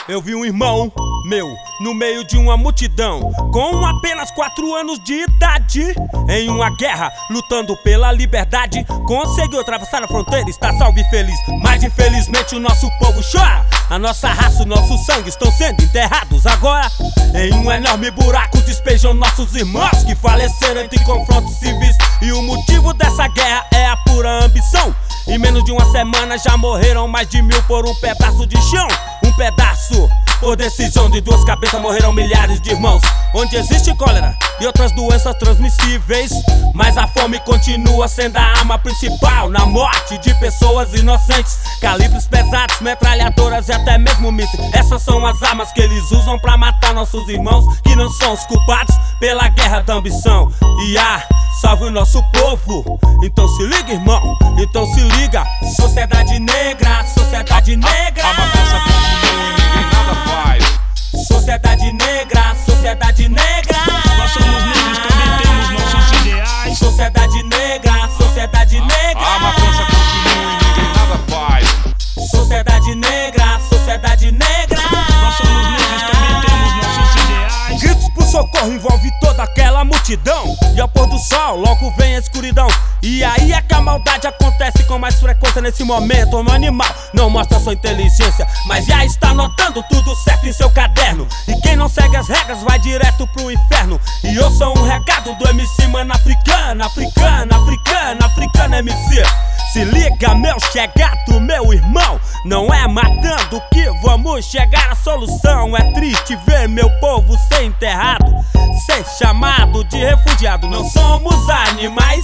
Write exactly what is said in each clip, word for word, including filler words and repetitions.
Eu vi um irmão meu no meio de uma multidão, com apenas quatro anos de idade, em uma guerra, lutando pela liberdade. Conseguiu atravessar a fronteira, está salvo e feliz. Mas infelizmente o nosso povo chora. A nossa raça, o nosso sangue estão sendo enterrados agora. Em um enorme buraco despejam nossos irmãos que faleceram entre confrontos civis. E o motivo dessa guerra é a pura ambição. Em menos de uma semana já morreram mais de mil por um pedaço de chão. Um pedaço, por decisão de duas cabeças, morreram milhares de irmãos. Onde existe cólera e outras doenças transmissíveis, mas a fome continua sendo a arma principal na morte de pessoas inocentes. Calibres pesados, metralhadoras e até mesmo mísseis. Essas são as armas que eles usam pra matar nossos irmãos, que não são os culpados pela guerra da ambição. E ah, salve o nosso povo. Então se liga, irmão, então se liga. Sociedade negra, sociedade negra. A matança continua e ninguém nada faz. Sociedade negra, sociedade negra. Nós somos negros, também temos nossos ideais. Sociedade negra, sociedade negra. A matança continua e ninguém nada faz. Sociedade negra, sociedade negra. Nós somos negros, também temos nossos ideais. Gritos por socorro envolve toda aquela multidão. E ao pôr do sol logo vem a escuridão. E aí é que a maldade acontece com mais frequência nesse momento. Um animal não mostra sua inteligência, mas já está anotando tudo certo em seu caderno. E quem não segue as regras vai direto pro inferno. E eu sou um recado do M C Mano Africano, africano, africano, africano M C. Se liga, meu chegado, meu irmão, não é matando que vamos chegar à solução. É triste ver meu povo ser enterrado, ser chamado de refugiado. Não somos animais,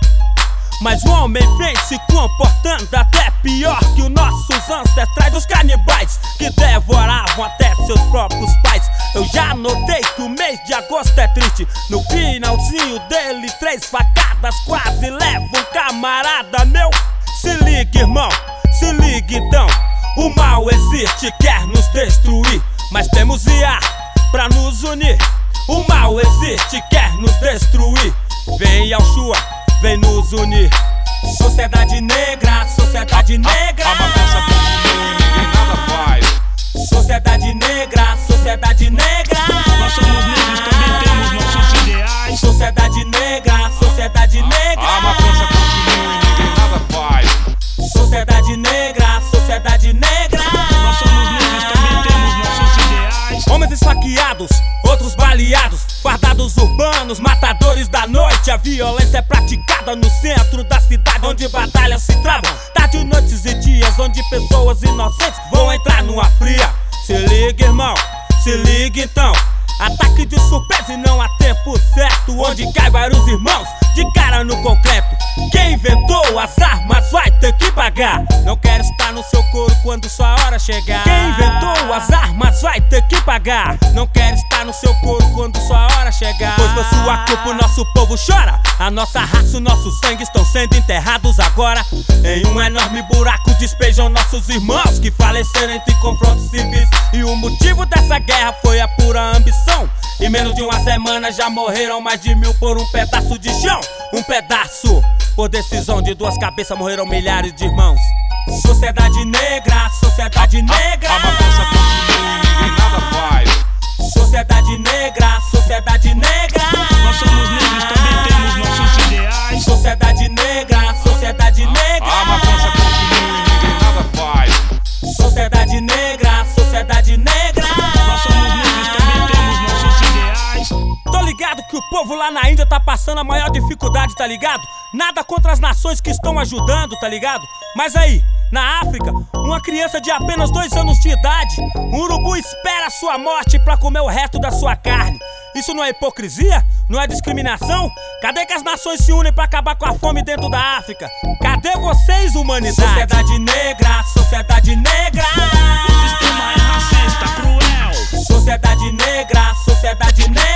mas o homem vem se comportando até pior que os nossos ancestrais, os canibais que devoravam até seus próprios pais. Eu já notei que o mês de agosto é triste. No finalzinho dele, três facadas quase levam um camarada meu. Se liga, irmão, se liga então. O mal existe, quer nos destruir, mas temos I A pra nos unir. O mal existe, quer nos destruir. Vem Yahshua, vem nos unir. Sociedade negra, sociedade negra. A matança continua e ninguém nada faz. Sociedade negra, sociedade negra. Nós somos negros, também temos nossos ideais. Sociedade negra, sociedade negra. A matança continua e ninguém nada faz. Sociedade negra, sociedade negra. Nós somos negros, também temos nossos ideais. Homens esfaqueados, outros baleados, fardados urbanos, matadores da noite. A violência é praticada no centro da cidade, onde batalhas se travam. Tarde, noites e dias, onde pessoas inocentes vão entrar numa fria. Se liga, irmão, se liga então. Ataque de surpresa e não há tempo certo, onde cai vários irmãos de cara no concreto. Quem inventou as armas vai ter que pagar. Não quero estar no seu couro quando sua hora chegar. Quem inventou as armas vai ter que pagar. Não quero estar no seu couro quando sua hora chegar. Pois por sua culpa o nosso povo chora. A nossa raça, o nosso sangue estão sendo enterrados agora. Em um enorme buraco despejam nossos irmãos que faleceram entre confrontos civis. E o motivo dessa guerra foi a pura ambição. Em menos de uma semana já morreram mais de mil por um pedaço de chão. Um pedaço, por decisão de duas cabeças, morreram milhares de irmãos. Sociedade negra, sociedade negra. A matança continua e ninguém nada faz. Sociedade negra, sociedade negra. Nós somos negros, também temos nossos ideais. Sociedade negra, sociedade negra. A matança continua e ninguém nada faz. Sociedade negra, sociedade negra. Nós somos negros, também temos nossos ideais. Tô ligado que o povo lá na Índia tá passando a maior dificuldade, tá ligado? Nada contra as nações que estão ajudando, tá ligado? Mas aí, na África, uma criança de apenas dois anos de idade, um urubu espera a sua morte pra comer o resto da sua carne. Isso não é hipocrisia? Não é discriminação? Cadê que as nações se unem pra acabar com a fome dentro da África? Cadê vocês, humanidade? Sociedade negra, sociedade negra. O sistema é racista, cruel. Sociedade negra, sociedade negra.